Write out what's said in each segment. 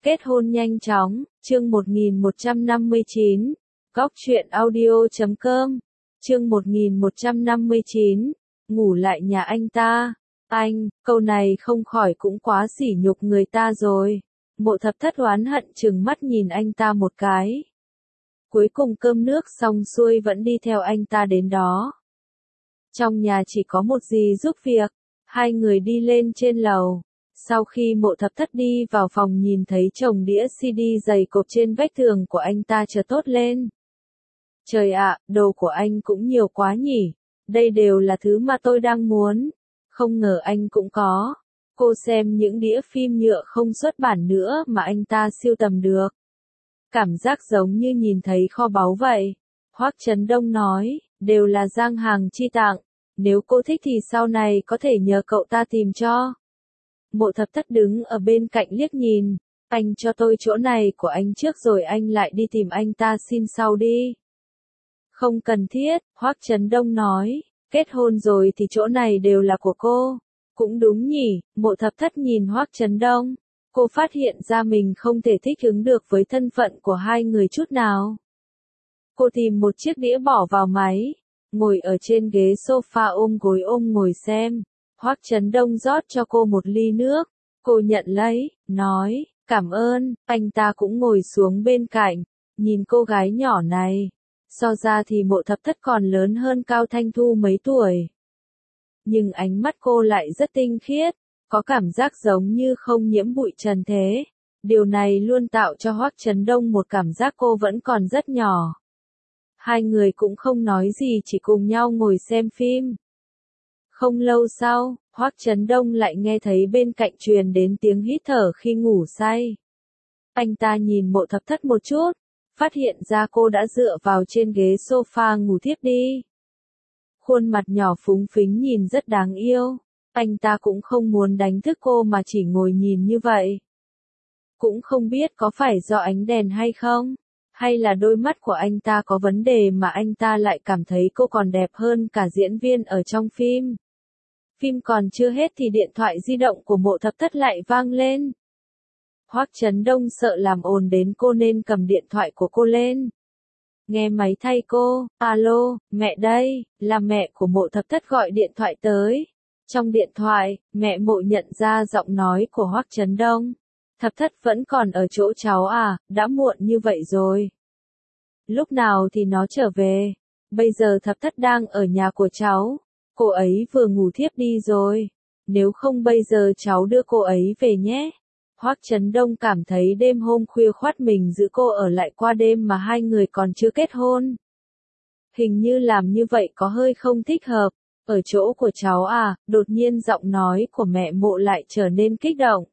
Kết hôn nhanh chóng, chương 1159, Góc truyện audio.com, chương 1159, ngủ lại nhà anh ta. Anh, câu này không khỏi cũng quá sỉ nhục người ta rồi. Mộ Thập Thất oán hận trừng mắt nhìn anh ta một cái. Cuối cùng cơm nước xong xuôi vẫn đi theo anh ta đến đó. Trong nhà chỉ có một dì giúp việc, hai người đi lên trên lầu. Sau khi Mộ Thập Thất đi vào phòng nhìn thấy chồng đĩa CD dày cộp trên vách tường của anh ta chợt tốt lên. Trời ạ, đồ của anh cũng nhiều quá nhỉ, đây đều là thứ mà tôi đang muốn, không ngờ anh cũng có. Cô xem những đĩa phim nhựa không xuất bản nữa mà anh ta sưu tầm được. Cảm giác giống như nhìn thấy kho báu vậy. Hoắc Chấn Đông nói, đều là Giang Hàng chi tặng, nếu cô thích thì sau này có thể nhờ cậu ta tìm cho. Mộ Thập Thất đứng ở bên cạnh liếc nhìn, anh cho tôi chỗ này của anh trước rồi anh lại đi tìm anh ta xin sau đi. Không cần thiết, Hoắc Chấn Đông nói, kết hôn rồi thì chỗ này đều là của cô. Cũng đúng nhỉ, Mộ Thập Thất nhìn Hoắc Chấn Đông, cô phát hiện ra mình không thể thích ứng được với thân phận của hai người chút nào. Cô tìm một chiếc đĩa bỏ vào máy, ngồi ở trên ghế sofa ôm gối ôm ngồi xem. Hoắc Chấn Đông rót cho cô một ly nước, cô nhận lấy, nói, cảm ơn, anh ta cũng ngồi xuống bên cạnh, nhìn cô gái nhỏ này. So ra thì Mộ Thập Thất còn lớn hơn Cao Thanh Thu mấy tuổi. Nhưng ánh mắt cô lại rất tinh khiết, có cảm giác giống như không nhiễm bụi trần thế. Điều này luôn tạo cho Hoắc Chấn Đông một cảm giác cô vẫn còn rất nhỏ. Hai người cũng không nói gì chỉ cùng nhau ngồi xem phim. Không lâu sau, Hoắc Chấn Đông lại nghe thấy bên cạnh truyền đến tiếng hít thở khi ngủ say. Anh ta nhìn Mộ Thập Thất một chút, phát hiện ra cô đã dựa vào trên ghế sofa ngủ thiếp đi. Khuôn mặt nhỏ phúng phính nhìn rất đáng yêu, anh ta cũng không muốn đánh thức cô mà chỉ ngồi nhìn như vậy. Cũng không biết có phải do ánh đèn hay không, hay là đôi mắt của anh ta có vấn đề mà anh ta lại cảm thấy cô còn đẹp hơn cả diễn viên ở trong phim. Phim còn chưa hết thì điện thoại di động của Mộ Thập Thất lại vang lên. Hoắc Chấn Đông sợ làm ồn đến cô nên cầm điện thoại của cô lên. Nghe máy thay cô, alo, mẹ đây, là mẹ của Mộ Thập Thất gọi điện thoại tới. Trong điện thoại, mẹ Mộ nhận ra giọng nói của Hoắc Chấn Đông. Thập Thất vẫn còn ở chỗ cháu à, đã muộn như vậy rồi. Lúc nào thì nó trở về, bây giờ Thập Thất đang ở nhà của cháu. Cô ấy vừa ngủ thiếp đi rồi, nếu không bây giờ cháu đưa cô ấy về nhé. Hoắc Chấn Đông cảm thấy đêm hôm khuya khoắt mình giữ cô ở lại qua đêm mà hai người còn chưa kết hôn. Hình như làm như vậy có hơi không thích hợp. Ở chỗ của cháu à, đột nhiên giọng nói của mẹ Mộ lại trở nên kích động.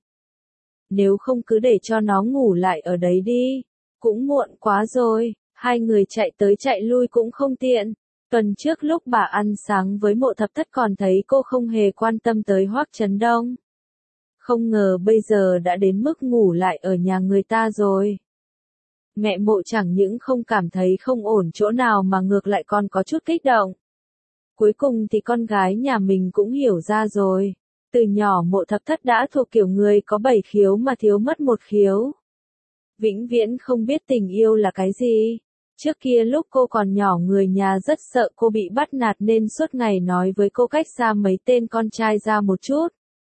Nếu không cứ để cho nó ngủ lại ở đấy đi, cũng muộn quá rồi, hai người chạy tới chạy lui cũng không tiện. Tuần trước lúc bà ăn sáng với Mộ Thập Thất còn thấy cô không hề quan tâm tới Hoắc Chấn Đông. Không ngờ bây giờ đã đến mức ngủ lại ở nhà người ta rồi. Mẹ Mộ chẳng những không cảm thấy không ổn chỗ nào mà ngược lại còn có chút kích động. Cuối cùng thì con gái nhà mình cũng hiểu ra rồi. Từ nhỏ Mộ Thập Thất đã thuộc kiểu người có 7 khiếu mà thiếu mất một khiếu. Vĩnh viễn không biết tình yêu là cái gì. Trước kia lúc cô còn nhỏ người nhà rất sợ cô bị bắt nạt nên suốt ngày nói với cô cách xa mấy tên con trai ra một chút.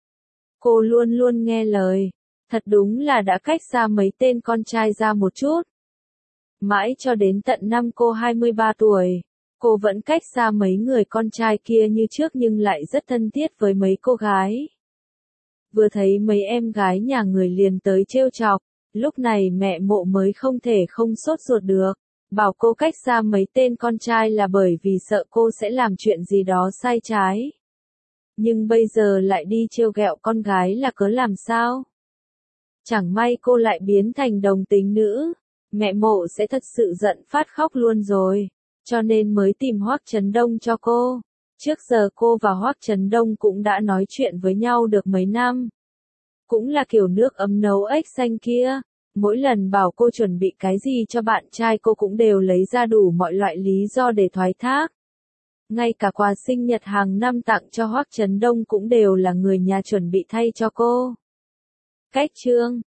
Cô luôn luôn nghe lời, thật đúng là đã cách xa mấy tên con trai ra một chút. Mãi cho đến tận năm cô 23 tuổi, cô vẫn cách xa mấy người con trai kia như trước nhưng lại rất thân thiết với mấy cô gái. Vừa thấy mấy em gái nhà người liền tới trêu chọc, lúc này mẹ Mộ mới không thể không sốt ruột được. Bảo cô cách xa mấy tên con trai là bởi vì sợ cô sẽ làm chuyện gì đó sai trái. Nhưng bây giờ lại đi trêu ghẹo con gái là cớ làm sao? Chẳng may cô lại biến thành đồng tính nữ, mẹ Mộ sẽ thật sự giận phát khóc luôn rồi, cho nên mới tìm Hoắc Chấn Đông cho cô. Trước giờ cô và Hoắc Chấn Đông cũng đã nói chuyện với nhau được mấy năm. Cũng là kiểu nước ấm nấu ếch xanh kia. Mỗi lần bảo cô chuẩn bị cái gì cho bạn trai cô cũng đều lấy ra đủ mọi loại lý do để thoái thác. Ngay cả quà sinh nhật hàng năm tặng cho Hoắc Chấn Đông cũng đều là người nhà chuẩn bị thay cho cô. Cách chương